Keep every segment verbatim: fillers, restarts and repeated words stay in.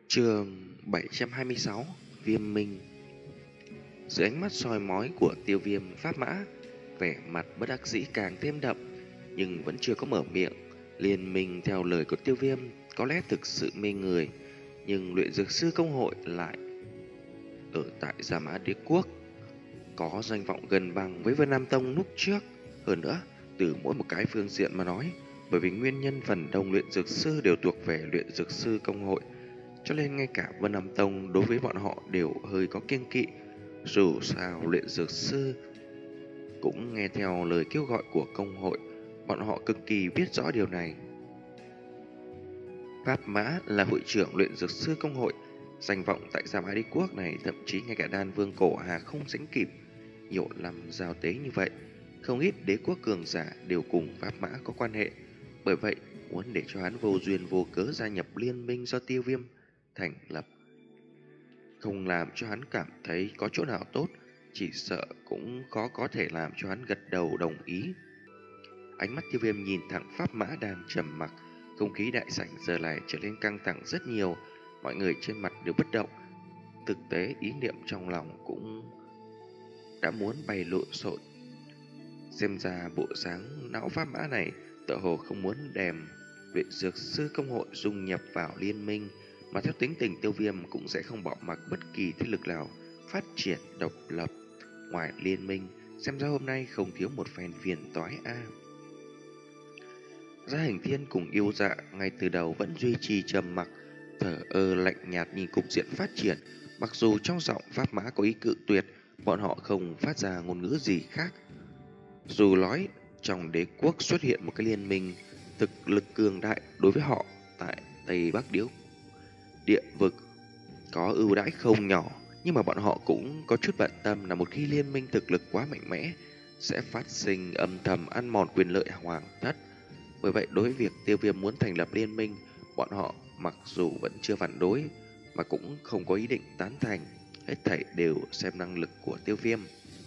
Chương bảy trăm hai mươi sáu Viêm Minh. Dưới ánh mắt soi mói của Tiêu Viêm Pháp Mã, vẻ mặt bất đắc dĩ càng thêm đậm, nhưng vẫn chưa có mở miệng. Liên minh theo lời của Tiêu Viêm có lẽ thực sự mê người, nhưng luyện dược sư công hội lại ở tại Gia Mã Đế Quốc, có danh vọng gần bằng với Vân Nam Tông lúc trước. Hơn nữa, từ mỗi một cái phương diện mà nói, bởi vì nguyên nhân phần đông luyện dược sư đều thuộc về luyện dược sư công hội, cho nên ngay cả Vân Nam Tông đối với bọn họ đều hơi có kiêng kỵ. Dù sao luyện dược sư cũng nghe theo lời kêu gọi của công hội, bọn họ cực kỳ biết rõ điều này. Pháp Mã là hội trưởng luyện dược sư công hội, danh vọng tại Gia Mã Đế Quốc này thậm chí ngay cả Đan Vương Cổ Hà không sánh kịp. Nhiều năm giao tế như vậy, không ít đế quốc cường giả đều cùng Pháp Mã có quan hệ. Bởi vậy, muốn để cho hắn vô duyên vô cớ gia nhập liên minh do Tiêu Viêm thành lập, không làm cho hắn cảm thấy có chỗ nào tốt, chỉ sợ cũng khó có thể làm cho hắn gật đầu đồng ý. Ánh mắt Tiêu Viêm nhìn thẳng Pháp Mã đang trầm mặc, không khí đại sảnh giờ này trở nên căng thẳng rất nhiều, mọi người trên mặt đều bất động. Thực tế ý niệm trong lòng cũng đã muốn bay lộn xộn. Xem ra bộ dáng não Pháp Mã này tựa hồ không muốn đem luyện dược sư công hội dung nhập vào liên minh, mà theo tính tình Tiêu Viêm cũng sẽ không bỏ mặc bất kỳ thế lực nào phát triển độc lập ngoài liên minh. Xem ra hôm nay không thiếu một phen phiền toái a. À. Gia Hình Thiên cùng Yêu Dạ ngay từ đầu vẫn duy trì trầm mặc, thở ơ lạnh nhạt nhìn cục diện phát triển. Mặc dù trong giọng Pháp Mã có ý cự tuyệt, bọn họ không phát ra ngôn ngữ gì khác. Dù nói trong đế quốc xuất hiện một cái liên minh thực lực cường đại đối với họ tại Tây Bắc Điếu địa vực có ưu đãi không nhỏ, nhưng mà bọn họ cũng có chút bận tâm là một khi liên minh thực lực quá mạnh mẽ sẽ phát sinh âm thầm ăn mòn quyền lợi hoàng thất. Bởi vậy đối với việc Tiêu Viêm muốn thành lập liên minh, bọn họ mặc dù vẫn chưa phản đối mà cũng không có ý định tán thành, hết thảy đều xem năng lực của Tiêu Viêm.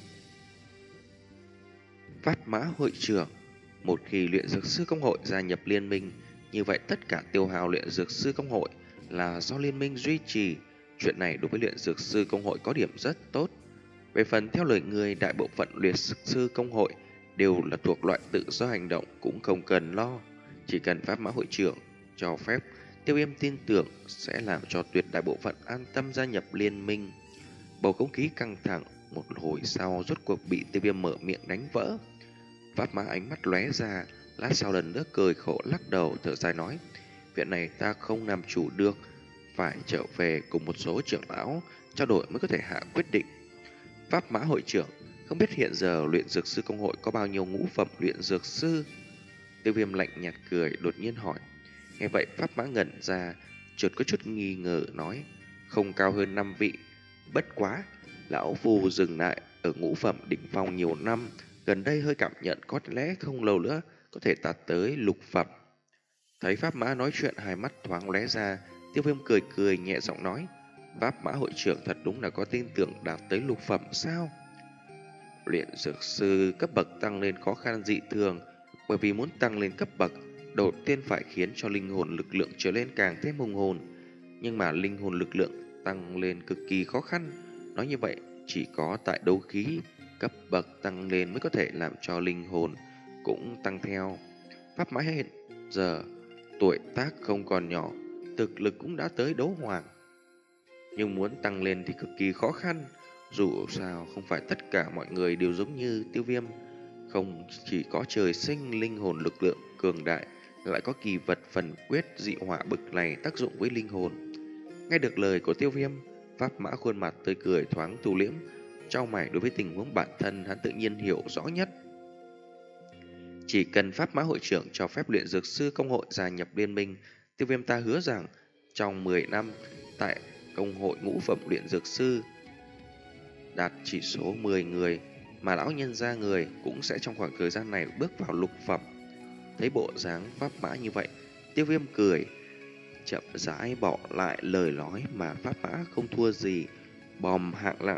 Pháp Mã hội trưởng, một khi luyện dược sư công hội gia nhập liên minh, như vậy tất cả tiêu hao luyện dược sư công hội là do liên minh duy trì. Chuyện này đối với luyện dược sư công hội có điểm rất tốt. Về phần theo lời người, đại bộ phận luyện dược sư công hội đều là thuộc loại tự do hành động, cũng không cần lo. Chỉ cần Pháp Mã hội trưởng cho phép, Tiêu Viêm tin tưởng sẽ làm cho tuyệt đại bộ phận an tâm gia nhập liên minh. Bầu không khí căng thẳng một hồi sau rốt cuộc bị Tiêu Viêm mở miệng đánh vỡ. Pháp Mã ánh mắt lóe ra, lát sau lần nữa cười khổ lắc đầu thở dài nói: "Việc này ta không làm chủ được, phải trở về cùng một số trưởng lão trao đổi mới có thể hạ quyết định." Pháp Mã hội trưởng, không biết hiện giờ luyện dược sư công hội có bao nhiêu ngũ phẩm luyện dược sư? Tiêu Viêm lạnh nhạt cười đột nhiên hỏi. Nghe vậy Pháp Mã ngẩn ra, chợt có chút nghi ngờ nói: "Không cao hơn năm vị. Bất quá lão phu dừng lại ở ngũ phẩm đỉnh phong nhiều năm, gần đây hơi cảm nhận có lẽ không lâu nữa có thể đạt tới lục phẩm." Thấy Pháp Mã nói chuyện, hai mắt thoáng lóe ra, Tiêu Viêm cười cười nhẹ giọng nói: "Pháp Mã hội trưởng thật đúng là có tin tưởng đạt tới lục phẩm sao?" Luyện dược sư cấp bậc tăng lên khó khăn dị thường, bởi vì muốn tăng lên cấp bậc, đầu tiên phải khiến cho linh hồn lực lượng trở lên càng thêm hùng hồn. Nhưng mà linh hồn lực lượng tăng lên cực kỳ khó khăn. Nói như vậy, chỉ có tại đấu khí cấp bậc tăng lên mới có thể làm cho linh hồn cũng tăng theo. Pháp Mã hiện giờ tuổi tác không còn nhỏ, thực lực cũng đã tới đấu hoàng, nhưng muốn tăng lên thì cực kỳ khó khăn. Dù sao không phải tất cả mọi người đều giống như Tiêu Viêm, không chỉ có trời sinh linh hồn lực lượng cường đại, lại có kỳ vật phần quyết dị hỏa bực này tác dụng với linh hồn. Nghe được lời của Tiêu Viêm, Pháp Mã khuôn mặt tươi cười thoáng thu liễm, trong mày đối với tình huống bản thân hắn tự nhiên hiểu rõ nhất. Chỉ cần Pháp Mã hội trưởng cho phép luyện dược sư công hội gia nhập liên minh, Tiêu Viêm ta hứa rằng trong mười năm tại công hội ngũ phẩm luyện dược sư đạt chỉ số mười người, mà lão nhân gia người cũng sẽ trong khoảng thời gian này bước vào lục phẩm. Thấy bộ dáng Pháp Mã như vậy, Tiêu Viêm cười chậm rãi bỏ lại lời nói mà Pháp Mã không thua gì bom hạng nặng.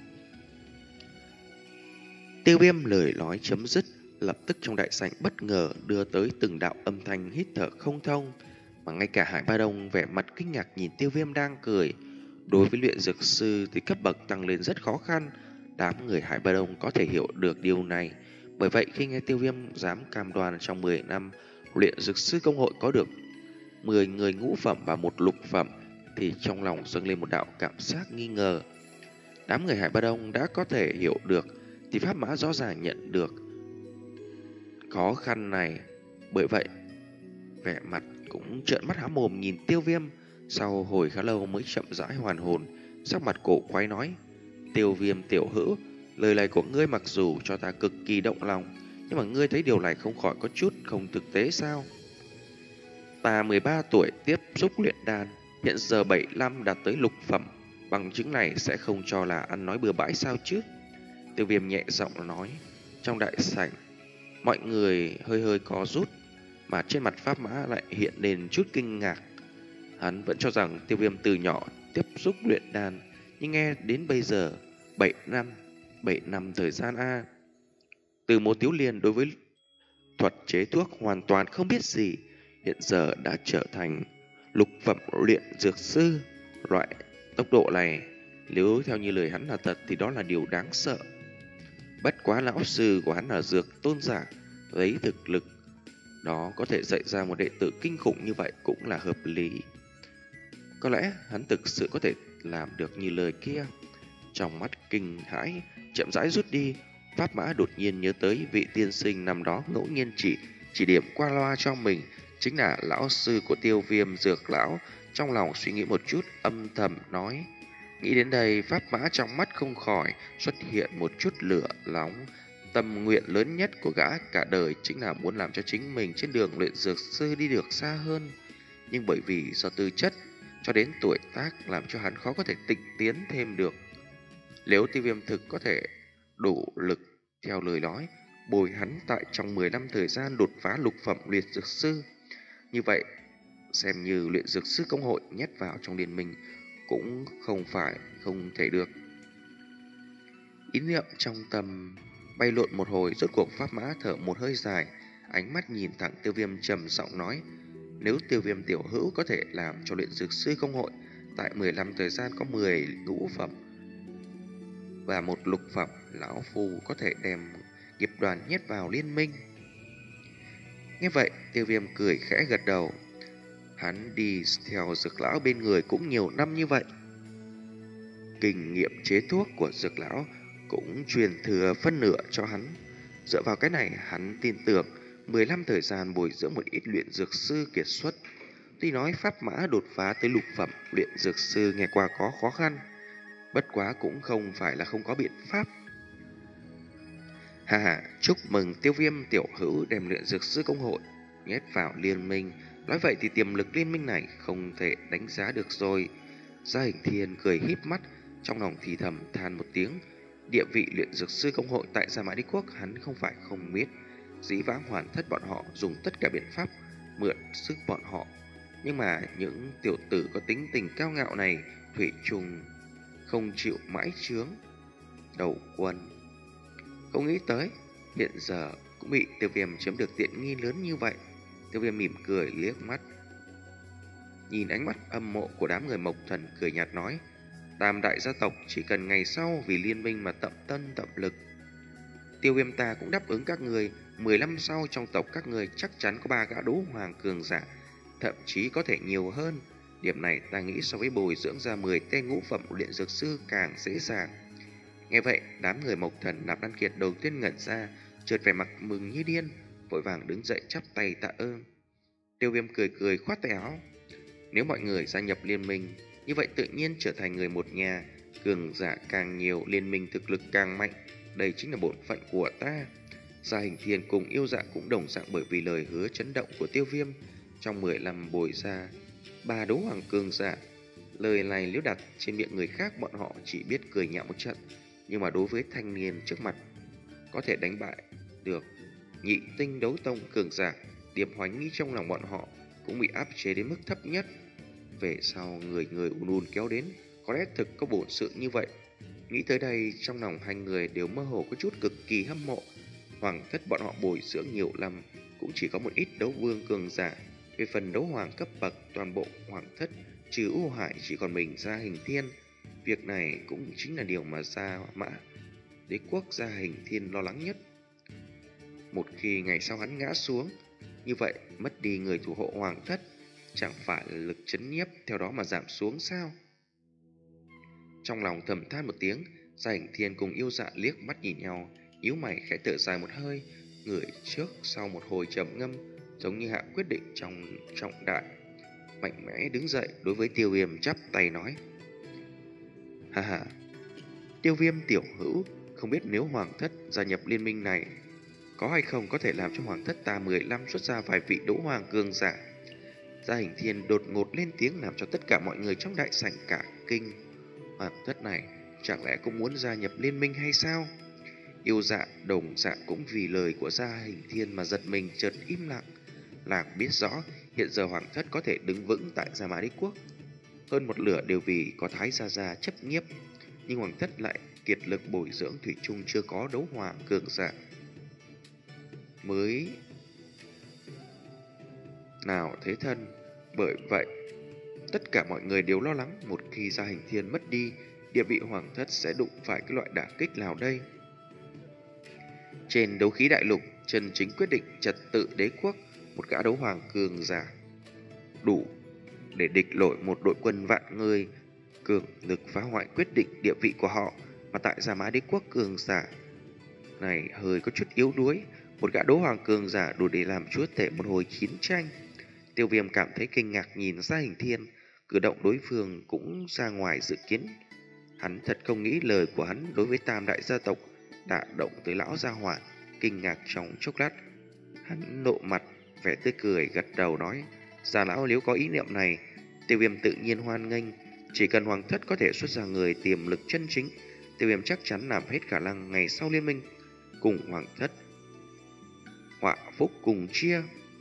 Tiêu Viêm lời nói chấm dứt, lập tức trong đại sảnh bất ngờ đưa tới từng đạo âm thanh hít thở không thông. Mà ngay cả Hải Ba Đông vẻ mặt kinh ngạc nhìn Tiêu Viêm đang cười. Đối với luyện dược sư thì cấp bậc tăng lên rất khó khăn. Đám người Hải Ba Đông có thể hiểu được điều này. Bởi vậy khi nghe Tiêu Viêm dám cam đoan trong mười năm luyện dược sư công hội có được mười người ngũ phẩm và một lục phẩm, thì trong lòng dâng lên một đạo cảm giác nghi ngờ. Đám người Hải Ba Đông đã có thể hiểu được thì Pháp Mã rõ ràng nhận được khó khăn này. Bởi vậy vẻ mặt cũng trợn mắt há mồm nhìn Tiêu Viêm. Sau hồi khá lâu mới chậm rãi hoàn hồn, sắc mặt cổ quái nói: Tiêu Viêm tiểu hữu, lời này của ngươi mặc dù cho ta cực kỳ động lòng, nhưng mà ngươi thấy điều này không khỏi có chút không thực tế sao? Ta mười ba tuổi tiếp xúc luyện đan, hiện giờ bảy mươi lăm đạt tới lục phẩm, bằng chứng này sẽ không cho là ăn nói bừa bãi sao chứ? Tiêu Viêm nhẹ giọng nói. Trong đại sảnh, mọi người hơi hơi có rút, mà trên mặt Pháp Mã lại hiện lên chút kinh ngạc. Hắn vẫn cho rằng Tiêu Viêm từ nhỏ tiếp xúc luyện đan, nhưng nghe đến bây giờ bảy năm, bảy năm thời gian a. Từ một thiếu niên đối với thuật chế thuốc hoàn toàn không biết gì, hiện giờ đã trở thành lục phẩm luyện dược sư. Loại tốc độ này, nếu theo như lời hắn là thật thì đó là điều đáng sợ. Bất quá lão sư của hắn là dược tôn giả, lấy thực lực đó có thể dạy ra một đệ tử kinh khủng như vậy cũng là hợp lý. Có lẽ hắn thực sự có thể làm được như lời kia. Trong mắt kinh hãi chậm rãi rút đi, Pháp Mã đột nhiên nhớ tới vị tiên sinh năm đó ngẫu nhiên chỉ chỉ điểm qua loa cho mình, chính là lão sư của Tiêu Viêm dược lão. Trong lòng suy nghĩ một chút, âm thầm nói. Nghĩ đến đây, Pháp Mã trong mắt không khỏi xuất hiện một chút lửa nóng. Tâm nguyện lớn nhất của gã cả đời chính là muốn làm cho chính mình trên đường luyện dược sư đi được xa hơn. Nhưng bởi vì do tư chất cho đến tuổi tác làm cho hắn khó có thể tịnh tiến thêm được. Nếu Tiêu Viêm thực có thể đủ lực theo lời nói bồi hắn tại trong mười năm thời gian đột phá lục phẩm luyện dược sư, như vậy xem như luyện dược sư công hội nhét vào trong liên minh cũng không phải không thể được. Ý niệm trong tâm bay lộn một hồi, rốt cuộc Pháp Mã thở một hơi dài, ánh mắt nhìn thẳng Tiêu Viêm trầm giọng nói: Nếu Tiêu Viêm tiểu hữu có thể làm cho luyện dược sư công hội tại mười năm thời gian có mười ngũ phẩm và một lục phẩm, lão phu có thể đem nghiệp đoàn nhét vào liên minh. Nghe vậy, Tiêu Viêm cười khẽ gật đầu. Hắn đi theo dược lão bên người cũng nhiều năm như vậy, kinh nghiệm chế thuốc của dược lão cũng truyền thừa phân nửa cho hắn. Dựa vào cái này, hắn tin tưởng mười năm thời gian bồi dưỡng một ít luyện dược sư kiệt xuất. Tuy nói Pháp Mã đột phá tới lục phẩm luyện dược sư nghe qua có khó khăn, bất quá cũng không phải là không có biện pháp. Hà hà, chúc mừng Tiêu Viêm tiểu hữu đem luyện dược sư công hội nhét vào liên minh. Nói vậy thì tiềm lực liên minh này không thể đánh giá được rồi. Gia Hình Thiên cười híp mắt, trong lòng thì thầm than một tiếng. Địa vị luyện dược sư công hội tại Gia Mã Đế Quốc hắn không phải không biết. Dĩ vãng Hoàn Thất bọn họ dùng tất cả biện pháp mượn sức bọn họ, nhưng mà những tiểu tử có tính tình cao ngạo này thủy chung không chịu mãi chướng đầu quân. Không nghĩ tới hiện giờ cũng bị Tiêu Viêm chiếm được tiện nghi lớn như vậy. Tiêu Viêm mỉm cười liếc mắt, nhìn ánh mắt âm mộ của đám người Mộc Thần, cười nhạt nói: Tam đại gia tộc chỉ cần ngày sau vì liên minh mà tận tân tận lực. Tiêu Viêm ta cũng đáp ứng các người. Mười năm sau trong tộc các người chắc chắn có ba gã đấu hoàng cường giả, thậm chí có thể nhiều hơn. Điểm này ta nghĩ so với bồi dưỡng ra mười tên ngũ phẩm luyện dược sư càng dễ dàng. Nghe vậy, đám người Mộc Thần Nạp Đan Kiệt đầu tiên ngẩn ra, chợt vẻ mặt mừng như điên, vội vàng đứng dậy chắp tay tạ ơn. Tiêu Viêm cười cười khoát tay áo: Nếu mọi người gia nhập liên minh, như vậy tự nhiên trở thành người một nhà. Cường giả càng nhiều, liên minh thực lực càng mạnh. Đây chính là bổn phận của ta. Gia Hình Thiên cùng Yêu Dạ cũng đồng dạng, bởi vì lời hứa chấn động của Tiêu Viêm trong mười lăm bồi ra ba đấu hoàng cường giả. Lời này nếu đặt trên miệng người khác, bọn họ chỉ biết cười nhạo một trận, nhưng mà đối với thanh niên trước mặt có thể đánh bại được nhị tinh đấu tông cường giả, điểm hoánh nghi trong lòng bọn họ cũng bị áp chế đến mức thấp nhất. Về sau người người ùn ùn kéo đến, có lẽ thực có bổn sự như vậy. Nghĩ tới đây, trong lòng hai người đều mơ hồ có chút cực kỳ hâm mộ. Hoàng Thất bọn họ bồi dưỡng nhiều năm cũng chỉ có một ít đấu vương cường giả, Về phần đấu hoàng cấp bậc, toàn bộ hoàng thất trừ U Hải chỉ còn mình Gia Hình Thiên. Việc này cũng chính là điều mà Gia Mã Đế quốc Gia Hình Thiên lo lắng nhất. Một khi ngày sau hắn ngã xuống, như vậy mất đi người thủ hộ hoàng thất, chẳng phải là lực chấn nhiếp theo đó mà giảm xuống sao? Trong lòng thầm than một tiếng, Gia Hình Thiên cùng Yêu Dạ liếc mắt nhìn nhau, nhíu mày khẽ thở dài một hơi, người trước sau một hồi trầm ngâm, giống như hạ quyết định trong trọng đại, mạnh mẽ đứng dậy đối với Tiêu Viêm chắp tay nói: "Ha ha, Tiêu Viêm tiểu hữu, không biết nếu hoàng thất gia nhập liên minh này, có hay không có thể làm cho hoàng thất ta mười lăm xuất ra vài vị đấu hoàng cường giả?" Gia Hình Thiên đột ngột lên tiếng làm cho tất cả mọi người trong đại sảnh cả kinh. Hoàng thất này chẳng lẽ cũng muốn gia nhập liên minh hay sao? Yêu Dạ, Đồng Dạ cũng vì lời của Gia Hình Thiên mà giật mình chợt im lặng. Làng biết rõ hiện giờ hoàng thất có thể đứng vững tại Gia Mã Đế quốc, hơn một lửa đều vì có Thái Gia Gia chấp nhiếp, nhưng hoàng thất lại kiệt lực bồi dưỡng thủy chung chưa có đấu hoàng cường giả mới nào thế thân. Bởi vậy tất cả mọi người đều lo lắng một khi Gia Hình Thiên mất đi, địa vị hoàng thất sẽ đụng phải cái loại đả kích nào đây. Trên đấu khí đại lục, chân chính quyết định trật tự đế quốc, một gã đấu hoàng cường giả đủ để địch nổi một đội quân vạn người, cường lực phá hoại quyết định địa vị của họ. Mà tại Gia Mã Đế quốc, cường giả này hơi có chút yếu đuối, một gã đấu hoàng cường giả đủ để làm chúa tể một hồi chiến tranh. Tiêu Viêm cảm thấy kinh ngạc nhìn Gia Hình Thiên, cử động đối phương cũng ra ngoài dự kiến. Hắn thật không nghĩ lời của hắn đối với tam đại gia tộc đã động tới lão gia hỏa. Kinh ngạc trong chốc lát, hắn nộ mặt vẻ tươi cười gật đầu nói: "Gia lão nếu có ý niệm này, Tiêu Viêm tự nhiên hoan nghênh. Chỉ cần hoàng thất có thể xuất ra người tiềm lực chân chính, Tiêu Viêm chắc chắn làm hết khả năng ngày sau liên minh cùng hoàng thất họa phúc cùng chia."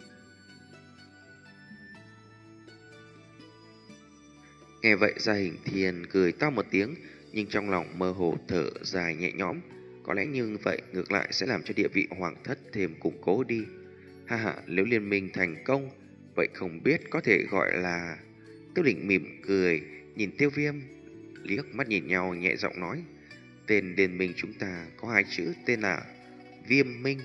Nghe vậy Gia Hình Thiên cười to một tiếng, nhưng trong lòng mơ hồ thở dài nhẹ nhõm. Có lẽ như vậy ngược lại sẽ làm cho địa vị hoàng thất thêm củng cố đi. Ha ha, nếu liên minh thành công, vậy không biết có thể gọi là... Tiêu Đỉnh mỉm cười, nhìn Tiêu Viêm, liếc mắt nhìn nhau nhẹ giọng nói: "Tên liên minh chúng ta có hai chữ tên là Viêm Minh."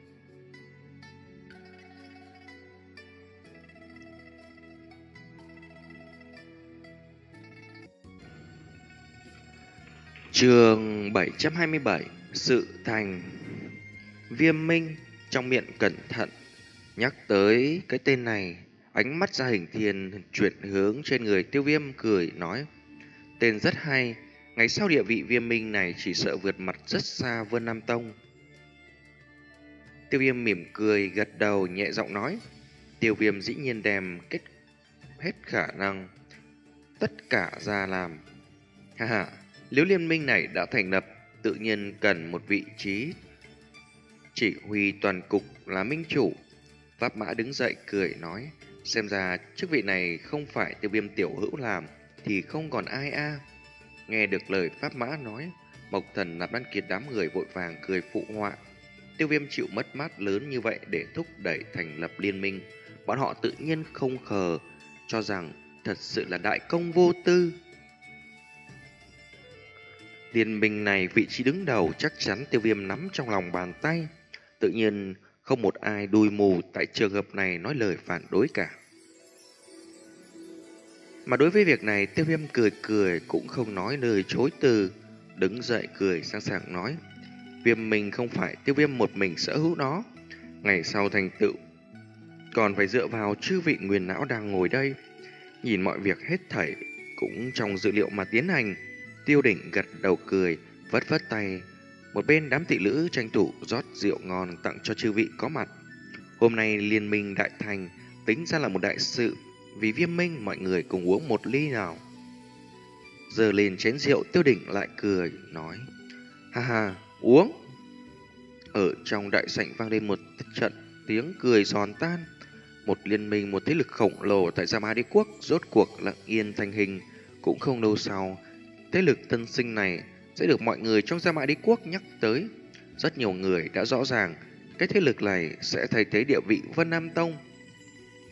Chương bảy trăm hai mươi bảy: Sự thành. Viêm Minh trong miệng cẩn thận nhắc tới cái tên này, ánh mắt Gia Hình Thiên chuyển hướng trên người Tiêu Viêm, cười nói: "Tên rất hay, ngày sau địa vị Viêm Minh này chỉ sợ vượt mặt rất xa Vân Nam Tông." Tiêu Viêm mỉm cười gật đầu nhẹ giọng nói: Tiêu Viêm dĩ nhiên đem kết hết khả năng tất cả ra làm. Ha ha, nếu liên minh này đã thành lập, tự nhiên cần một vị trí chỉ huy toàn cục là minh chủ. Pháp Mã đứng dậy cười nói: "Xem ra chức vị này không phải Tiêu Viêm tiểu hữu làm thì không còn ai a." Nghe được lời Pháp Mã nói, Mộc Thần, Nạp Đan Kiệt đám người vội vàng cười phụ họa. Tiêu Viêm chịu mất mát lớn như vậy để thúc đẩy thành lập liên minh, bọn họ tự nhiên không khờ, cho rằng thật sự là đại công vô tư. Liên minh này vị trí đứng đầu chắc chắn Tiêu Viêm nắm trong lòng bàn tay, tự nhiên không một ai đùi mù tại trường hợp này nói lời phản đối cả. Mà đối với việc này, Tiêu Viêm cười cười cũng không nói lời chối từ, đứng dậy cười sang sảng nói: Viêm mình không phải Tiêu Viêm một mình sở hữu nó, ngày sau thành tựu còn phải dựa vào chư vị nguyên não đang ngồi đây. Nhìn mọi việc hết thảy cũng trong dự liệu mà tiến hành. Tiêu Đỉnh gật đầu cười, vất vất tay. Một bên đám thị nữ tranh thủ rót rượu ngon tặng cho chư vị có mặt. Hôm nay liên minh đại thành tính ra là một đại sự, vì Viêm Minh mọi người cùng uống một ly nào. Giờ lên chén rượu, Tiêu Đỉnh lại cười nói: Ha ha, uống. Ở trong đại sảnh vang lên một trận tiếng cười giòn tan. Một liên minh, một thế lực khổng lồ tại Gia Mã Đế quốc rốt cuộc lặng yên thành hình. Cũng không lâu sau, thế lực tân sinh này sẽ được mọi người trong Gia Mã Đế quốc nhắc tới. Rất nhiều người đã rõ ràng cái thế lực này sẽ thay thế địa vị Vân Nam Tông.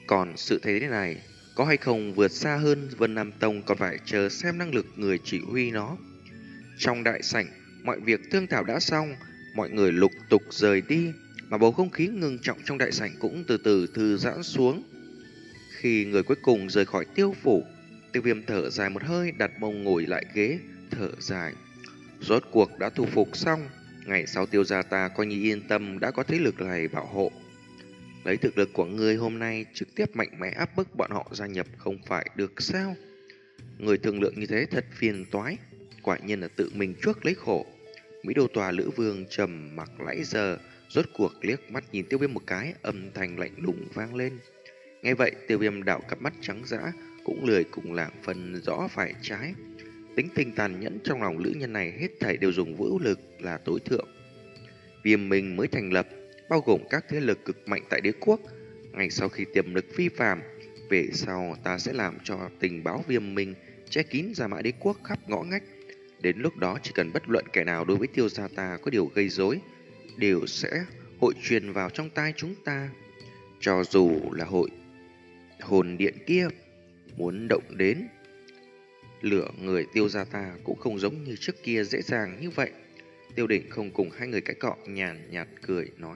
Còn sự thế này có hay không vượt xa hơn Vân Nam Tông còn phải chờ xem năng lực người chỉ huy nó. Trong đại sảnh, mọi việc thương thảo đã xong, mọi người lục tục rời đi, mà bầu không khí ngưng trọng trong đại sảnh cũng từ từ thư giãn xuống. Khi người cuối cùng rời khỏi Tiêu phủ, Tiêu Viêm thở dài một hơi, đặt mông ngồi lại ghế, thở dài. Rốt cuộc đã thu phục xong, ngày sau Tiêu gia ta coi như yên tâm đã có thế lực này bảo hộ. Lấy thực lực của người hôm nay trực tiếp mạnh mẽ áp bức bọn họ gia nhập không phải được sao? Người thương lượng như thế thật phiền toái, quả nhiên là tự mình chuốc lấy khổ. Mỹ Đô Tòa Lữ Vương trầm mặc nãy giờ, rốt cuộc liếc mắt nhìn Tiêu Viêm một cái, âm thanh lạnh lùng vang lên. Nghe vậy, Tiêu Viêm đảo cặp mắt trắng dã, cũng lười cùng lảng phân rõ phải trái. Tính tình tàn nhẫn trong lòng lữ nhân này hết thảy đều dùng vũ lực là tối thượng. Viêm Minh mới thành lập, bao gồm các thế lực cực mạnh tại đế quốc. Ngay sau khi tiềm lực phi phàm, về sau ta sẽ làm cho tình báo Viêm Minh che kín ra mã đế quốc khắp ngõ ngách. Đến lúc đó chỉ cần bất luận kẻ nào đối với Tiêu gia ta có điều gây rối, đều sẽ hội truyền vào trong tai chúng ta. Cho dù là hội hồn điện kia muốn động đến lửa người Tiêu gia ta cũng không giống như trước kia dễ dàng như vậy. Tiêu Định không cùng hai người cãi cọ, nhàn nhạt cười nói: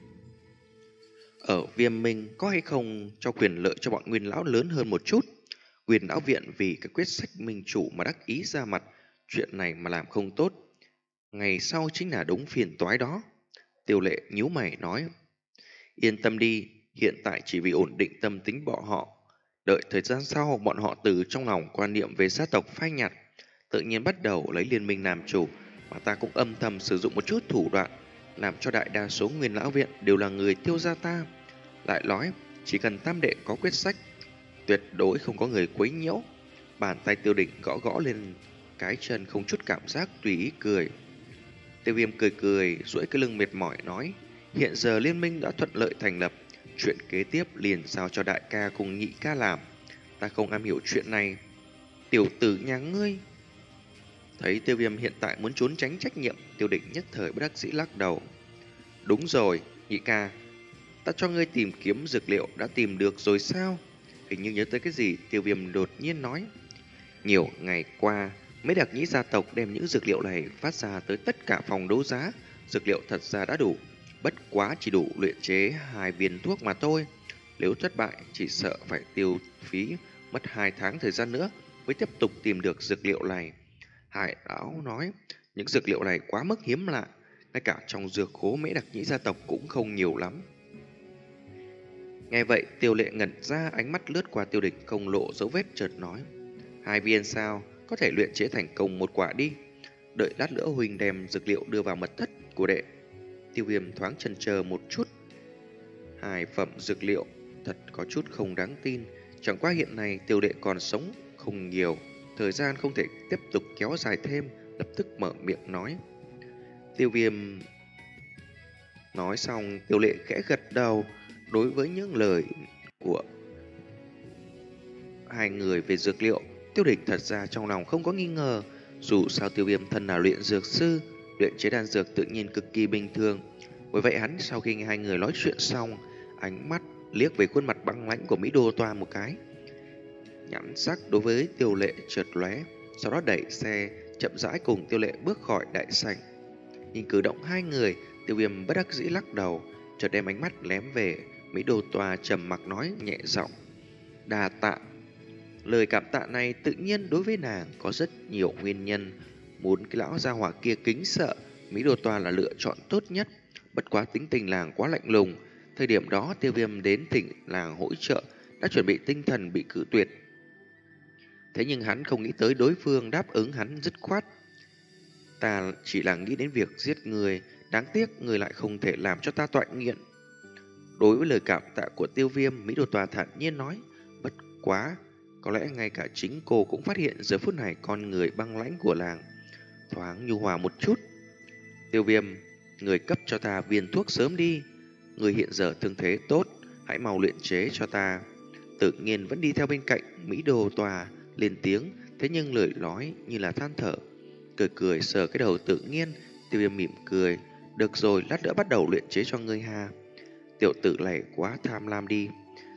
ở Viêm Minh có hay không cho quyền lợi cho bọn Nguyên lão lớn hơn một chút? Nguyên lão viện vì cái quyết sách minh chủ mà đắc ý ra mặt, chuyện này mà làm không tốt, ngày sau chính là đúng phiền toái đó. Tiêu Lệ nhíu mày nói: yên tâm đi, hiện tại chỉ vì ổn định tâm tính bọn họ. Đợi thời gian sau, bọn họ từ trong lòng quan niệm về gia tộc phai nhạt, tự nhiên bắt đầu lấy liên minh làm chủ, mà ta cũng âm thầm sử dụng một chút thủ đoạn, làm cho đại đa số Nguyên lão viện đều là người Tiêu gia ta. Lại nói, chỉ cần tam đệ có quyết sách, tuyệt đối không có người quấy nhiễu. Bàn tay Tiêu Định gõ gõ lên cái chân, không chút cảm giác, tùy ý cười. Tiêu Viêm cười cười, duỗi cái lưng mệt mỏi nói: hiện giờ liên minh đã thuận lợi thành lập, chuyện kế tiếp liền giao cho đại ca cùng nhị ca làm. Ta không am hiểu chuyện này. Tiểu tử nhà ngươi. Thấy Tiêu Viêm hiện tại muốn trốn tránh trách nhiệm, Tiêu Định nhất thời bất đắc dĩ lắc đầu. Đúng rồi, nhị ca, ta cho ngươi tìm kiếm dược liệu đã tìm được rồi sao? Hình như nhớ tới cái gì, Tiêu Viêm đột nhiên nói. Nhiều ngày qua, mấy đặc nhĩ gia tộc đem những dược liệu này phát ra tới tất cả phòng đấu giá. Dược liệu thật ra đã đủ, bất quá chỉ đủ luyện chế hai viên thuốc mà thôi. Nếu thất bại, chỉ sợ phải tiêu phí mất hai tháng thời gian nữa mới tiếp tục tìm được dược liệu này. Hải lão nói, những dược liệu này quá mức hiếm lạ, ngay cả trong dược khố mễ đặc nhĩ gia tộc cũng không nhiều lắm. Nghe vậy, Tiêu Lệ ngẩn ra, ánh mắt lướt qua Tiêu Địch không lộ dấu vết, chợt nói: hai viên sao, có thể luyện chế thành công một quả đi. Đợi lát nữa huynh đem dược liệu đưa vào mật thất của đệ. Tiêu Viêm thoáng chần chờ một chút. Hai phẩm dược liệu thật có chút không đáng tin. Chẳng qua hiện nay Tiêu Lệ còn sống không nhiều, thời gian không thể tiếp tục kéo dài thêm, lập tức mở miệng nói. Tiêu Viêm nói xong, Tiêu Lệ khẽ gật đầu. Đối với những lời của hai người về dược liệu, Tiêu Địch thật ra trong lòng không có nghi ngờ. Dù sao Tiêu Viêm thân là luyện dược sư, luyện chế đan dược tự nhiên cực kỳ bình thường. Bởi vậy hắn sau khi nghe hai người nói chuyện xong, ánh mắt liếc về khuôn mặt băng lãnh của Mỹ Đô Toa một cái, nhãn sắc đối với Tiêu Lệ chợt lóe, sau đó đẩy xe chậm rãi cùng Tiêu Lệ bước khỏi đại sảnh. Nhìn cử động hai người, Tiêu Viêm bất đắc dĩ lắc đầu, chợt đem ánh mắt lém về Mỹ Đô Toa, trầm mặc nói nhẹ giọng: đa tạ. Lời cảm tạ này tự nhiên đối với nàng có rất nhiều nguyên nhân. Muốn cái lão gia hỏa kia kính sợ, Mỹ Đô Toa là lựa chọn tốt nhất. Bất quá tính tình làng quá lạnh lùng. Thời điểm đó Tiêu Viêm đến thỉnh làng hỗ trợ, đã chuẩn bị tinh thần bị cự tuyệt. Thế nhưng hắn không nghĩ tới đối phương đáp ứng hắn dứt khoát. Ta chỉ là nghĩ đến việc giết người, đáng tiếc người lại không thể làm cho ta tọa nghiện. Đối với lời cảm tạ của Tiêu Viêm, Mỹ Đô Toa thản nhiên nói: bất quá, có lẽ ngay cả chính cô cũng phát hiện giờ phút này con người băng lãnh của làng thoáng nhu hòa một chút. Tiêu Viêm, người cấp cho ta viên thuốc sớm đi. Người hiện giờ thương thế tốt, hãy mau luyện chế cho ta. Tự nhiên vẫn đi theo bên cạnh Mỹ Đô Toa lên tiếng, thế nhưng lời nói như là than thở. Cười cười sờ cái đầu Tự Nhiên. Tiêu Viêm mỉm cười: được rồi, lát nữa bắt đầu luyện chế cho ngươi ha. Tiểu tử này quá tham lam đi.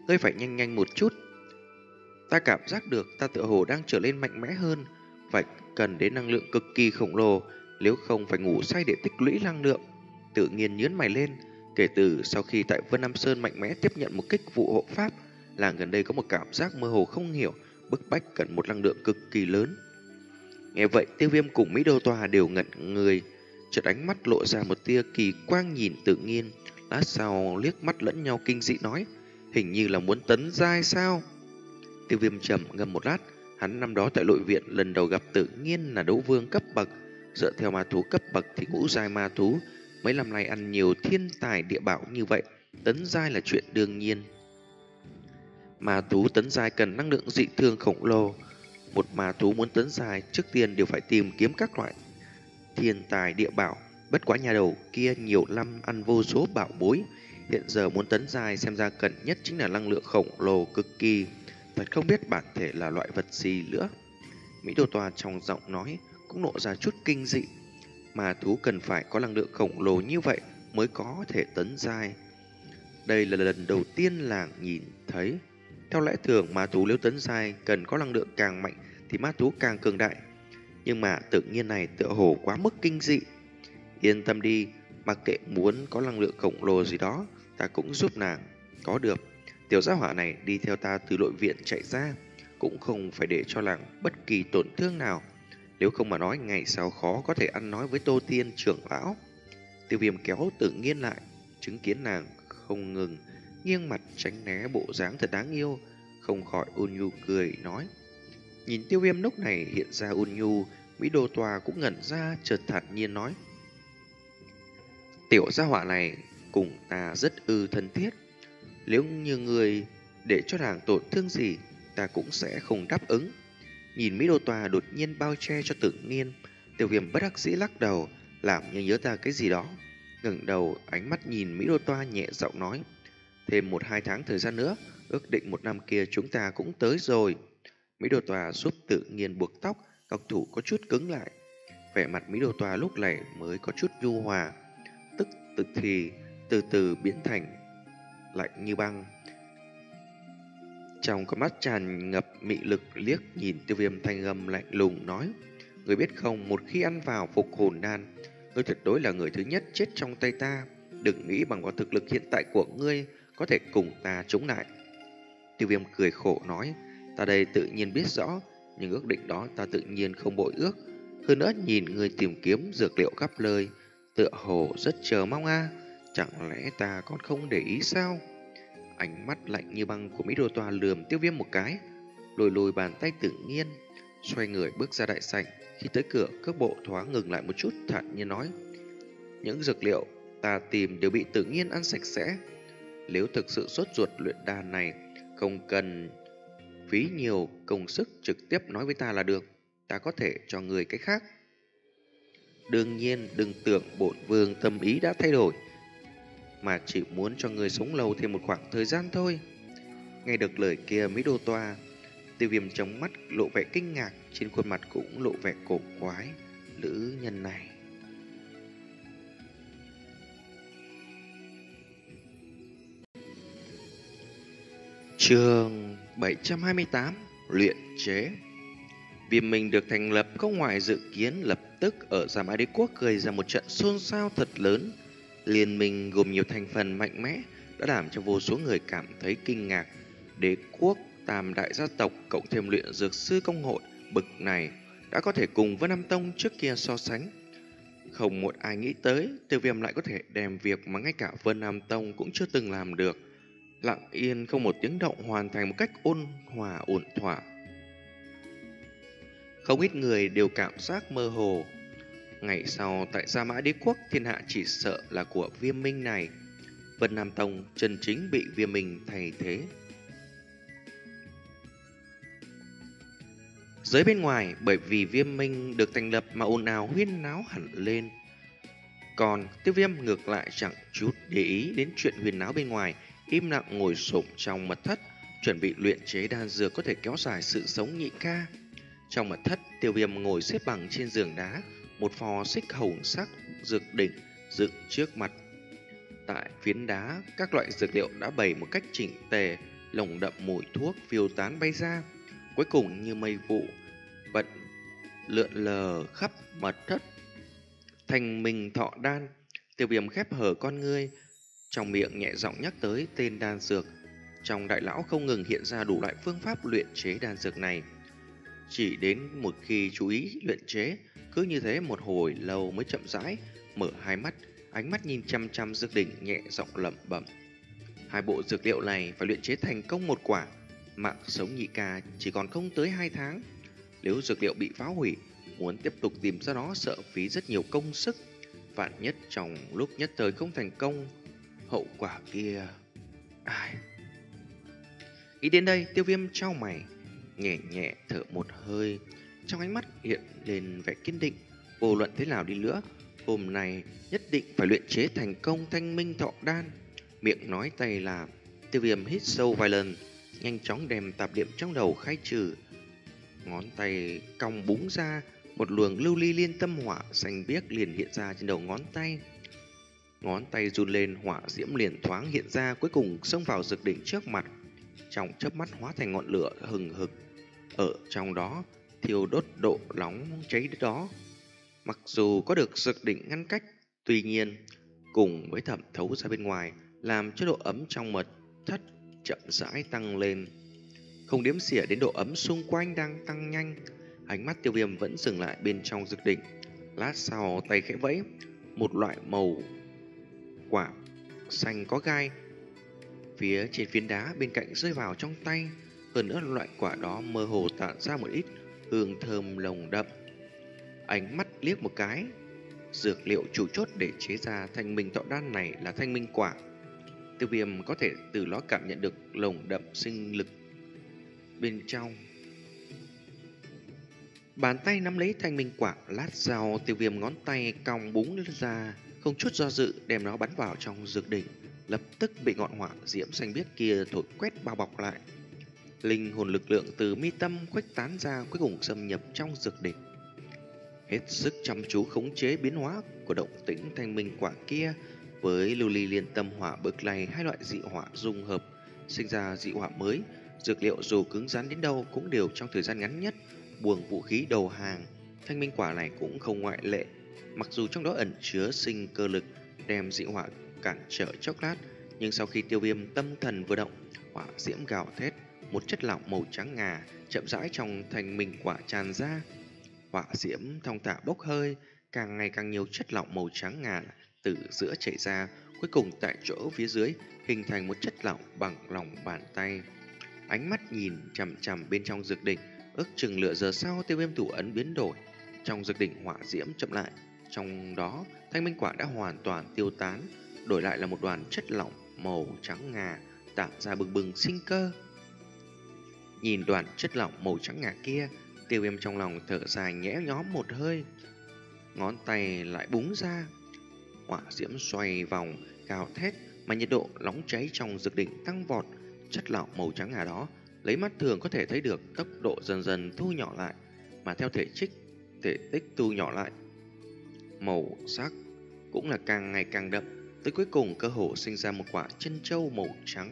ngươi phải nhanh nhanh một chút. Ta cảm giác được ta tựa hồ đang trở nên mạnh mẽ hơn, phải cần đến năng lượng cực kỳ khổng lồ, nếu không phải ngủ say để tích lũy năng lượng. Tự nhiên nhướng mày lên, kể từ sau khi tại Vân Nam Sơn mạnh mẽ tiếp nhận một kích vụ hộ pháp, là gần đây có một cảm giác mơ hồ không hiểu, bức bách cần một năng lượng cực kỳ lớn. Nghe vậy, Tiêu Viêm cùng Mỹ Đô Tòa đều ngẩn người, chợt ánh mắt lộ ra một tia kỳ quang nhìn Tự Nhiên, lát sau liếc mắt lẫn nhau kinh dị nói, hình như là muốn tấn giai sao? Tiêu Viêm trầm ngâm một lát, hắn năm đó tại nội viện lần đầu gặp Tự Nhiên là đấu vương cấp bậc, dựa theo ma thú cấp bậc thì ngũ giai ma thú, mấy năm nay ăn nhiều thiên tài địa bảo như vậy, tấn giai là chuyện đương nhiên. Ma thú tấn giai cần năng lượng dị thường khổng lồ, một ma thú muốn tấn giai trước tiên đều phải tìm kiếm các loại thiên tài địa bảo, bất quá nhà đầu kia nhiều năm ăn vô số bảo bối, hiện giờ muốn tấn giai xem ra cần nhất chính là năng lượng khổng lồ cực kỳ, thật không biết bản thể là loại vật gì nữa. Mỹ Đô Tòa trong giọng nói cũng lộ ra chút kinh dị, ma thú cần phải có năng lượng khổng lồ như vậy mới có thể tấn giai. Đây là lần đầu tiên làng nhìn thấy. Theo lẽ thường ma thú nếu tấn giai cần có năng lượng càng mạnh thì ma thú càng cường đại, nhưng mà Tự Nhiên này tựa hồ quá mức kinh dị. Yên tâm đi, mặc kệ muốn có năng lượng khổng lồ gì đó, ta cũng giúp nàng có được. Tiểu gia hỏa này đi theo ta từ nội viện chạy ra, cũng không phải để cho nàng bất kỳ tổn thương nào, nếu không mà nói ngày sau khó có thể ăn nói với Tô Tiên trưởng lão. Tiêu Viêm kéo Tự Nhiên lại, chứng kiến nàng không ngừng nghiêng mặt tránh né bộ dáng thật đáng yêu, không khỏi ôn nhu cười nói. Nhìn Tiêu Viêm lúc này hiện ra ôn nhu, Mỹ Đô Tòa cũng ngẩn ra, chợt thản nhiên nói, tiểu gia hỏa này cùng ta rất ư thân thiết, nếu như người để cho nàng tổn thương gì, ta cũng sẽ không đáp ứng. Nhìn Mỹ Đô Tòa đột nhiên bao che cho Tự Nhiên, Tiêu Viêm bất đắc dĩ lắc đầu, làm như nhớ ra cái gì đó, ngẩng đầu ánh mắt nhìn Mỹ Đô Tòa nhẹ giọng nói, thêm một hai tháng thời gian nữa, ước định một năm kia chúng ta cũng tới rồi. Mỹ Đô Tòa giúp Tự Nhiên buộc tóc, ngọc thủ có chút cứng lại, vẻ mặt Mỹ Đô Tòa lúc này mới có chút nhu hòa, tức tức thì từ từ biến thành lạnh như băng. Trong con mắt tràn ngập mị lực liếc nhìn Tiêu Viêm, thanh âm lạnh lùng nói, người biết không, một khi ăn vào phục hồn đan, ngươi tuyệt đối là người thứ nhất chết trong tay ta, đừng nghĩ bằng vào thực lực hiện tại của ngươi có thể cùng ta chống lại. Tiêu Viêm cười khổ nói, ta đây tự nhiên biết rõ, nhưng ước định đó ta tự nhiên không bội ước. Hơn nữa nhìn ngươi tìm kiếm dược liệu khắp nơi, tựa hồ rất chờ mong a, à. Chẳng lẽ ta còn không để ý sao? Ánh mắt lạnh như băng của Mỹ Đô Tòa lườm Tiêu Viêm một cái, lùi lùi bàn tay Tự Nhiên, xoay người bước ra đại sảnh. Khi tới cửa, cước bộ thoáng ngừng lại một chút, thản nhiên nói, những dược liệu ta tìm đều bị Tự Nhiên ăn sạch sẽ. Nếu thực sự sốt ruột luyện đan này, không cần phí nhiều công sức, trực tiếp nói với ta là được, ta có thể cho người cái khác. Đương nhiên đừng tưởng bổn vương tâm ý đã thay đổi, mà chỉ muốn cho người sống lâu thêm một khoảng thời gian thôi. Nghe được lời kia, Mỹ Đô Tòa, Tiêu Viêm trong mắt lộ vẻ kinh ngạc, trên khuôn mặt cũng lộ vẻ cổ quái. Nữ nhân này chương bảy trăm hai mươi tám, luyện chế. Viêm Minh được thành lập không ngoài dự kiến, lập tức ở Gia Mã Đế Quốc gây ra một trận xôn xao thật lớn. Liên minh gồm nhiều thành phần mạnh mẽ đã làm cho vô số người cảm thấy kinh ngạc. Đế quốc, tam đại gia tộc cộng thêm luyện dược sư công hội bực này đã có thể cùng Vân Nam Tông trước kia so sánh. Không một ai nghĩ tới Tiêu Viêm lại có thể đem việc mà ngay cả Vân Nam Tông cũng chưa từng làm được, lặng yên không một tiếng động hoàn thành một cách ôn hòa ổn thỏa. Không ít người đều cảm giác mơ hồ. Ngày sau tại Gia Mã Đế Quốc, thiên hạ chỉ sợ là của Viêm Minh này. Vân Nam Tông chân chính bị Viêm Minh thay thế. Giới bên ngoài bởi vì Viêm Minh được thành lập mà ồn ào huyên náo hẳn lên. Còn Tiêu Viêm ngược lại chẳng chút để ý đến chuyện huyên náo bên ngoài, im lặng ngồi xổm trong mật thất, chuẩn bị luyện chế đan dược có thể kéo dài sự sống nhị ca. Trong mật thất, Tiêu Viêm ngồi xếp bằng trên giường đá, một phò xích hồng sắc dược đỉnh dựng trước mặt. Tại phiến đá, các loại dược liệu đã bày một cách chỉnh tề, lồng đậm mùi thuốc phiêu tán bay ra, cuối cùng như mây vụ vận lượn lờ khắp mật thất. Thanh minh thọ đan. Tiêu Viêm khép hờ con ngươi, trong miệng nhẹ giọng nhắc tới tên đan dược. Trong đại lão không ngừng hiện ra đủ loại phương pháp luyện chế đan dược này. Chỉ đến một khi chú ý luyện chế, cứ như thế một hồi lâu mới chậm rãi mở hai mắt, ánh mắt nhìn chăm chăm dược đỉnh, nhẹ giọng lẩm bẩm: hai bộ dược liệu này phải luyện chế thành công một quả, mạng sống nhị ca chỉ còn không tới hai tháng. Nếu dược liệu bị phá hủy, muốn tiếp tục tìm ra nó sợ phí rất nhiều công sức. Vạn nhất trong lúc nhất thời không thành công, hậu quả kia... Ai... Nghĩ đến đây, Tiêu Viêm chau mày, nhẹ nhẹ thở một hơi, trong ánh mắt hiện lên vẻ kiên định. Vô luận thế nào đi nữa, hôm nay nhất định phải luyện chế thành công thanh minh thọ đan. Miệng nói tay làm, Tiêu Viêm hít sâu vài lần, nhanh chóng đem tạp niệm trong đầu khai trừ. Ngón tay cong búng ra, một luồng lưu ly liên tâm hỏa xanh biếc liền hiện ra trên đầu ngón tay. Ngón tay run lên, hỏa diễm liền thoáng hiện ra, cuối cùng xông vào dược đỉnh trước mặt. Trong chớp mắt hóa thành ngọn lửa hừng hực, ở trong đó thiêu đốt độ nóng cháy đó. Mặc dù có được dược đỉnh ngăn cách, tuy nhiên cùng với thẩm thấu ra bên ngoài, làm cho độ ấm trong mật thất chậm rãi tăng lên. Không đếm xỉa đến độ ấm xung quanh đang tăng nhanh, ánh mắt Tiêu Viêm vẫn dừng lại bên trong dược đỉnh. Lát sau tay khẽ vẫy, một loại màu quả xanh có gai phía trên phiến đá bên cạnh rơi vào trong tay. Hơn nữa loại quả đó mơ hồ tản ra một ít hương thơm nồng đậm. Ánh mắt liếc một cái, dược liệu chủ chốt để chế ra thanh minh thọ đan này là thanh minh quả. Tiêu Viêm có thể từ đó cảm nhận được nồng đậm sinh lực bên trong. Bàn tay nắm lấy thanh minh quả, lát sau Tiêu Viêm ngón tay cong búng ra, không chút do dự đem nó bắn vào trong dược đỉnh, lập tức bị ngọn hỏa diễm xanh biếc kia thổi quét bao bọc lại. Linh hồn lực lượng từ mi tâm khuếch tán ra, cuối cùng xâm nhập trong dược đỉnh. Hết sức chăm chú khống chế biến hóa của động tĩnh thanh minh quả kia với lưu ly liên tâm hỏa bực này, hai loại dị hỏa dung hợp sinh ra dị hỏa mới. Dược liệu dù cứng rắn đến đâu cũng đều trong thời gian ngắn nhất buông vũ khí đầu hàng. Thanh minh quả này cũng không ngoại lệ, mặc dù trong đó ẩn chứa sinh cơ lực đem dị hỏa cản trở chốc lát, nhưng sau khi Tiêu Viêm tâm thần vừa động, hỏa diễm gào thét, một chất lỏng màu trắng ngà chậm rãi trong thanh minh quả tràn ra. Hỏa diễm thong thả bốc hơi, càng ngày càng nhiều chất lỏng màu trắng ngà từ giữa chảy ra, cuối cùng tại chỗ phía dưới hình thành một chất lỏng bằng lòng bàn tay. Ánh mắt nhìn chằm chằm bên trong dược đỉnh, ước chừng nửa giờ sau, Tiêu Viêm thủ ấn biến đổi, trong dược đỉnh hỏa diễm chậm lại, trong đó thanh minh quả đã hoàn toàn tiêu tán, đổi lại là một đoàn chất lỏng màu trắng ngà tản ra bừng bừng sinh cơ. Nhìn đoàn chất lỏng màu trắng ngà kia, Tiêu Viêm trong lòng thở dài nhẹ nhõm một hơi, ngón tay lại búng ra, hỏa diễm xoay vòng gào thét, mà nhiệt độ nóng cháy trong dược đỉnh tăng vọt. Chất lỏng màu trắng ngà đó lấy mắt thường có thể thấy được tốc độ dần dần thu nhỏ lại, mà theo thể tích thể tích thu nhỏ lại, màu sắc cũng là càng ngày càng đậm, tới cuối cùng cơ hồ sinh ra một quả chân châu màu trắng.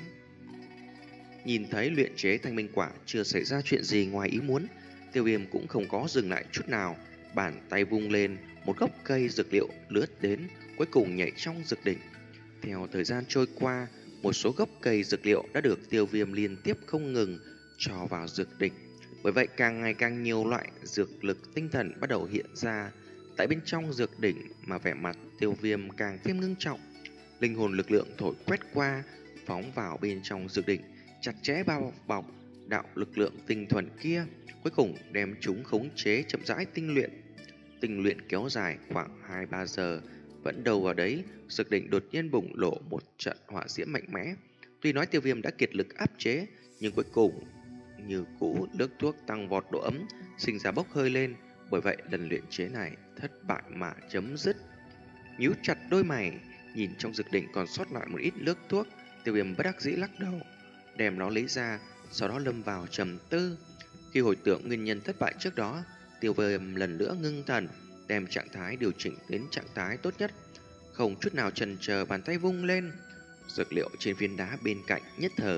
Nhìn thấy luyện chế thanh minh quả chưa xảy ra chuyện gì ngoài ý muốn, Tiêu Viêm cũng không có dừng lại chút nào, bàn tay vung lên, một gốc cây dược liệu lướt đến, cuối cùng nhảy trong dược đỉnh. Theo thời gian trôi qua, một số gốc cây dược liệu đã được Tiêu Viêm liên tiếp không ngừng cho vào dược đỉnh. Bởi vậy càng ngày càng nhiều loại dược lực tinh thần bắt đầu hiện ra tại bên trong dược đỉnh, mà vẻ mặt Tiêu Viêm càng thêm ngưng trọng. Linh hồn lực lượng thổi quét qua, phóng vào bên trong dược đỉnh, chặt chẽ bao bọc đạo lực lượng tinh thuần kia, cuối cùng đem chúng khống chế chậm rãi tinh luyện. Tinh luyện kéo dài khoảng hai ba giờ, vẫn đâu vào đấy, dược đỉnh đột nhiên bùng nổ một trận hỏa diễm mạnh mẽ. Tuy nói Tiêu Viêm đã kiệt lực áp chế, nhưng cuối cùng như cũ nước thuốc tăng vọt độ ấm, sinh ra bốc hơi lên. Bởi vậy lần luyện chế này thất bại mà chấm dứt. Nhíu chặt đôi mày, nhìn trong dược đỉnh còn sót lại một ít nước thuốc, Tiêu Viêm bất đắc dĩ lắc đầu, đem nó lấy ra, sau đó lâm vào trầm tư. Khi hồi tưởng nguyên nhân thất bại trước đó, Tiêu Viêm lần nữa ngưng thần, đem trạng thái điều chỉnh đến trạng thái tốt nhất, không chút nào chần chờ, bàn tay vung lên, dược liệu trên viên đá bên cạnh nhất thời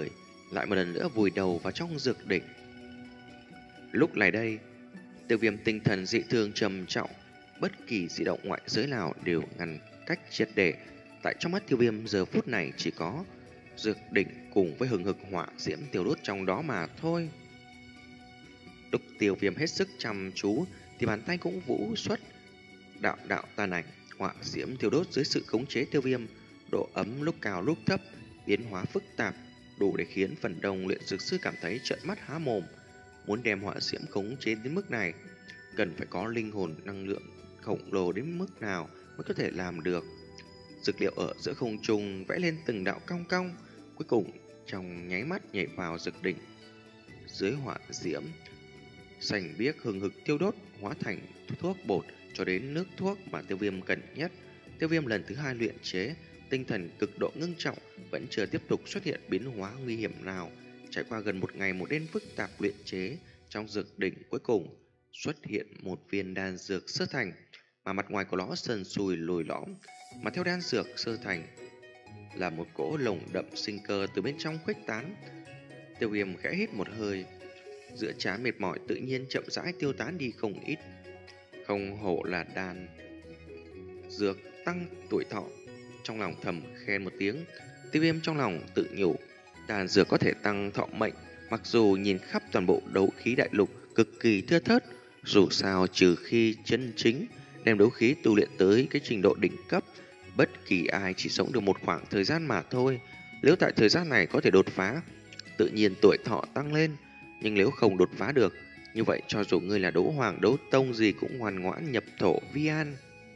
lại một lần nữa vùi đầu vào trong dược đỉnh. Lúc này đây, Tiêu Viêm tinh thần dị thường trầm trọng, bất kỳ dị động ngoại giới nào đều ngăn cách triệt để. Tại trong mắt Tiêu Viêm giờ phút này chỉ có dược đỉnh cùng với hừng hực hỏa diễm tiêu đốt trong đó mà thôi. Lúc Tiêu Viêm hết sức chăm chú thì bàn tay cũng vũ xuất đạo đạo tàn ảnh, hỏa diễm tiêu đốt dưới sự khống chế Tiêu Viêm, độ ấm lúc cao lúc thấp, biến hóa phức tạp, đủ để khiến phần đông luyện dược sư cảm thấy trợn mắt há mồm. Muốn đem hỏa diễm khống chế đến mức này, cần phải có linh hồn năng lượng khổng lồ đến mức nào mới có thể làm được. Dược liệu ở giữa không trung vẽ lên từng đạo cong cong, cuối cùng trong nháy mắt nhảy vào dược đỉnh. Dưới hỏa diễm xanh biếc hừng hực tiêu đốt, hóa thành thuốc bột cho đến nước thuốc mà Tiêu Viêm cần nhất. Tiêu Viêm lần thứ hai luyện chế, tinh thần cực độ ngưng trọng, vẫn chưa tiếp tục xuất hiện biến hóa nguy hiểm nào. Trải qua gần một ngày một đêm phức tạp luyện chế, trong dược đỉnh cuối cùng xuất hiện một viên đan dược sơ thành, mà mặt ngoài của nó sần sùi lồi lõm, mà theo đan dược sơ thành là một cỗ lồng đậm sinh cơ từ bên trong khuếch tán. Tiêu Viêm khẽ hít một hơi, giữa trán mệt mỏi tự nhiên chậm rãi tiêu tán đi không ít. Không hổ là đan dược tăng tuổi thọ, trong lòng thầm khen một tiếng. Tiêu Viêm trong lòng tự nhủ, đan dược có thể tăng thọ mệnh, mặc dù nhìn khắp toàn bộ đấu khí đại lục cực kỳ thưa thớt, dù sao trừ khi chân chính đem đấu khí tu luyện tới cái trình độ đỉnh cấp, bất kỳ ai chỉ sống được một khoảng thời gian mà thôi. Nếu tại thời gian này có thể đột phá, tự nhiên tuổi thọ tăng lên, nhưng nếu không đột phá được, như vậy cho dù ngươi là đấu hoàng đấu tông gì cũng ngoan ngoãn nhập thổ vi an.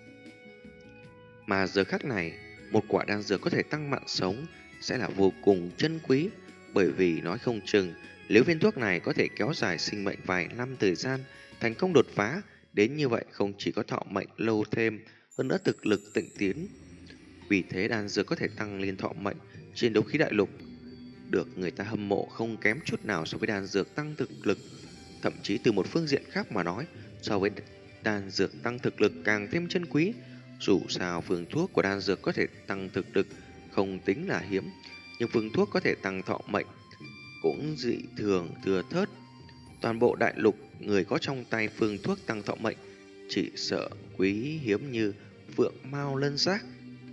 Mà giờ khắc này, một quả đan dược có thể tăng mạng sống sẽ là vô cùng chân quý, bởi vì nói không chừng nếu viên thuốc này có thể kéo dài sinh mệnh vài năm thời gian, thành công đột phá, đến như vậy không chỉ có thọ mệnh lâu thêm, hơn nữa thực lực tịnh tiến. Vì thế đan dược có thể tăng liên thọ mệnh trên đấu khí đại lục được người ta hâm mộ không kém chút nào so với đan dược tăng thực lực. Thậm chí từ một phương diện khác mà nói, so với đan dược tăng thực lực càng thêm chân quý. Dù sao phương thuốc của đan dược có thể tăng thực lực không tính là hiếm, nhưng phương thuốc có thể tăng thọ mệnh cũng dị thường thừa thớt. Toàn bộ đại lục người có trong tay phương thuốc tăng thọ mệnh chỉ sợ quý hiếm như vượng mao lân giác.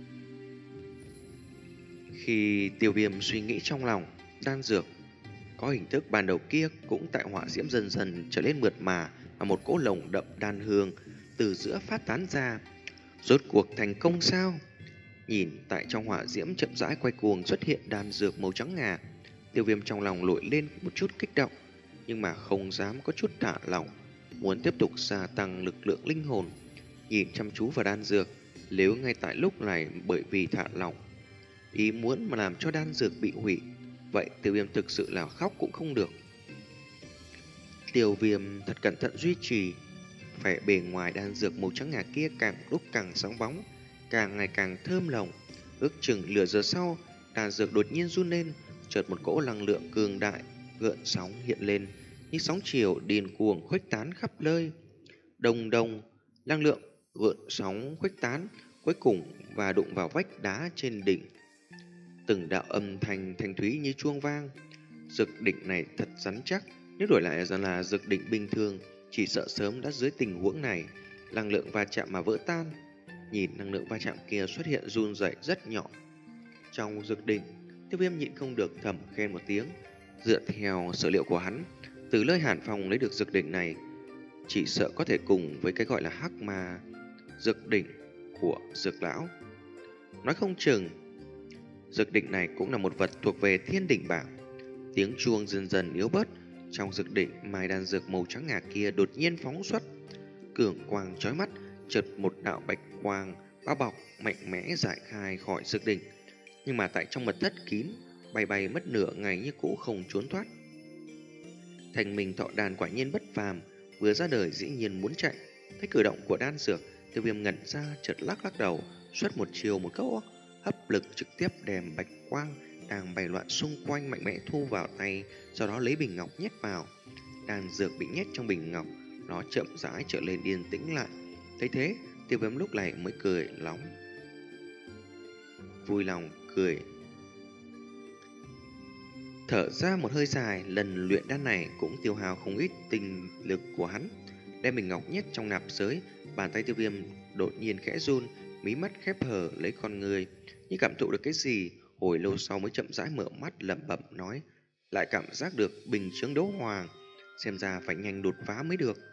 Khi Tiêu Viêm suy nghĩ trong lòng, đan dược có hình thức ban đầu kia cũng tại hỏa diễm dần dần trở lên mượt mà, và một cỗ lồng đậm đan hương từ giữa phát tán ra. Rốt cuộc thành công sao? Nhìn tại trong hỏa diễm chậm rãi quay cuồng xuất hiện đan dược màu trắng ngà, Tiêu Viêm trong lòng nổi lên một chút kích động, nhưng mà không dám có chút thả lỏng, muốn tiếp tục gia tăng lực lượng linh hồn. Nhìn chăm chú vào đan dược, nếu ngay tại lúc này bởi vì thả lỏng, ý muốn mà làm cho đan dược bị hủy, vậy Tiêu Viêm thực sự là khóc cũng không được. Tiêu Viêm thật cẩn thận duy trì vẻ bề ngoài đan dược màu trắng ngà kia càng lúc càng sáng bóng, càng ngày càng thơm lồng. Ước chừng nửa giờ sau, đan dược đột nhiên run lên, chợt một cỗ năng lượng cường đại gợn sóng hiện lên, như sóng chiều điên cuồng khuếch tán khắp nơi. Đồng đồng, năng lượng gợn sóng khuếch tán, cuối cùng và đụng vào vách đá trên đỉnh. Từng đạo âm thanh thanh thúy như chuông vang. Dược đỉnh này thật rắn chắc, nếu đổi lại rằng là dược đỉnh bình thường, chỉ sợ sớm đã dưới tình huống này năng lượng va chạm mà vỡ tan. Nhìn năng lượng va chạm kia xuất hiện run rẩy rất nhỏ trong dược đỉnh, Tiêu Viêm nhịn không được thầm khen một tiếng. Dựa theo sở liệu của hắn, từ nơi Hàn Phong lấy được dược đỉnh này, chỉ sợ có thể cùng với cái gọi là hắc ma dược đỉnh của dược lão. Nói không chừng dược đỉnh này cũng là một vật thuộc về thiên đỉnh bảng. Tiếng chuông dần dần yếu bớt, trong dược đỉnh mai đan dược màu trắng ngà kia đột nhiên phóng xuất cường quang chói mắt, chợt một đạo bạch quang bao bọc mạnh mẽ giải khai khỏi dược đỉnh, nhưng mà tại trong mật thất kín bay bay mất nửa ngày như cũ không trốn thoát. Thành Minh Thọ Đan quả nhiên bất phàm, vừa ra đời dĩ nhiên muốn chạy. Thấy cử động của đan dược, Tiêu Viêm ngẩn ra, chợt lắc lắc đầu, xuất một chiều một câu hấp lực trực tiếp đem bạch quang đang bay loạn xung quanh mạnh mẽ thu vào tay, sau đó lấy bình ngọc nhét vào. Đan dược bị nhét trong bình ngọc, nó chậm rãi trở lên yên tĩnh lại. Thấy thế, Tiêu Viêm lúc này mới cười lóng, vui lòng cười Thở ra một hơi dài, lần luyện đan này cũng tiêu hao không ít tinh lực của hắn. Đem bình ngọc nhét trong nạp giới, bàn tay Tiêu Viêm đột nhiên khẽ run, mí mắt khép hờ lấy con người, như cảm thụ được cái gì, hồi lâu sau mới chậm rãi mở mắt lẩm bẩm nói, lại cảm giác được bình chướng đấu hoàng, xem ra phải nhanh đột phá mới được.